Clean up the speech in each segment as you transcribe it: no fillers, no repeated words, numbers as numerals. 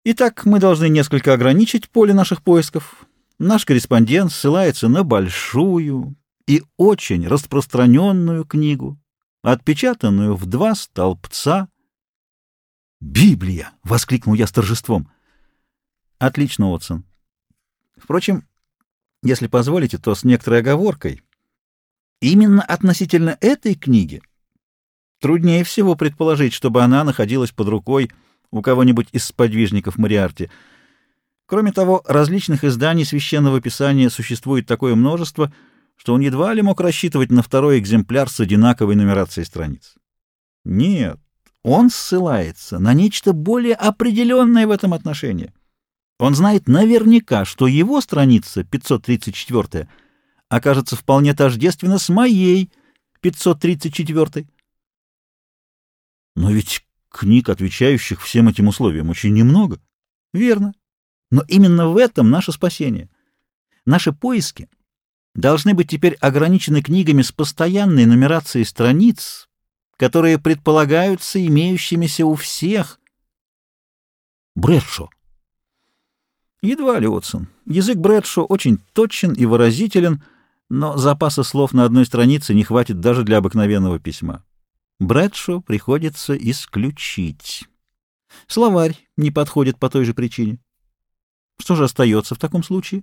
Итак, мы должны несколько ограничить поле наших поисков. Наш корреспондент ссылается на большую и очень распространенную книгу, отпечатанную в 2 столбца. «Библия!» — воскликнул я с торжеством. «Отлично, Уотсон. Впрочем, если позволите, то с некоторой оговоркой. Именно относительно этой книги труднее всего предположить, чтобы она находилась под рукой у кого-нибудь из сподвижников Мориарти. Кроме того, различных изданий Священного Писания существует такое множество, что он едва ли мог рассчитывать на второй экземпляр с одинаковой нумерацией страниц. Нет, он ссылается на нечто более определенное в этом отношении. Он знает наверняка, что его страница, 534-я, окажется вполне тождественна с моей, 534-й. Но ведь книг, отвечающих всем этим условиям, очень немного. Верно. Но именно в этом наше спасение. Наши поиски должны быть теперь ограничены книгами с постоянной нумерацией страниц, которые предполагаются имеющимися у всех. Брэдшо. Едва ли, Уотсон. Язык Брэдшо очень точен и выразителен, но запаса слов на одной странице не хватит даже для обыкновенного письма. Брэдшо приходится исключить. Словарь не подходит по той же причине. Что же остается в таком случае?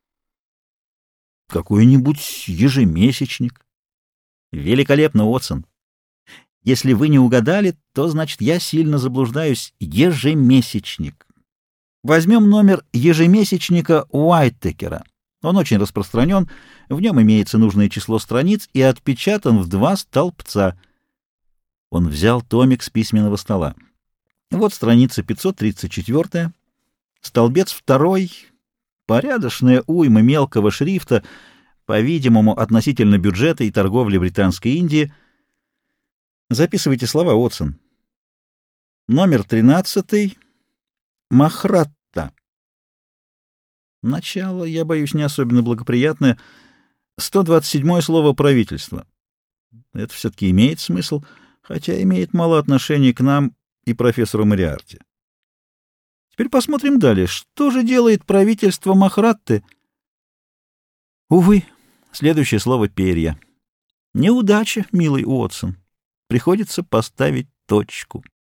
Какой-нибудь ежемесячник. Великолепно, Уотсон. Если вы не угадали, то, значит, я сильно заблуждаюсь. Ежемесячник. Возьмем номер ежемесячника Уайттекера. Он очень распространен, в нем имеется нужное число страниц и отпечатан в 2 столбца. Он взял томик с письменного стола. Вот страница 534, столбец 2, порядочная уйма мелкого шрифта, по-видимому, относительно бюджета и торговли Британской Индии. Записывайте слова, Уотсон. Номер 13, Махратта. Начало, я боюсь, не особенно благоприятное. 127-е слово «правительство». Это все-таки имеет смысл, хотя имеет мало отношения к нам и профессору Мориарти. Теперь посмотрим далее. Что же делает правительство Махратты? Увы, следующее слово «перья». Неудача, милый Уотсон. Приходится поставить точку.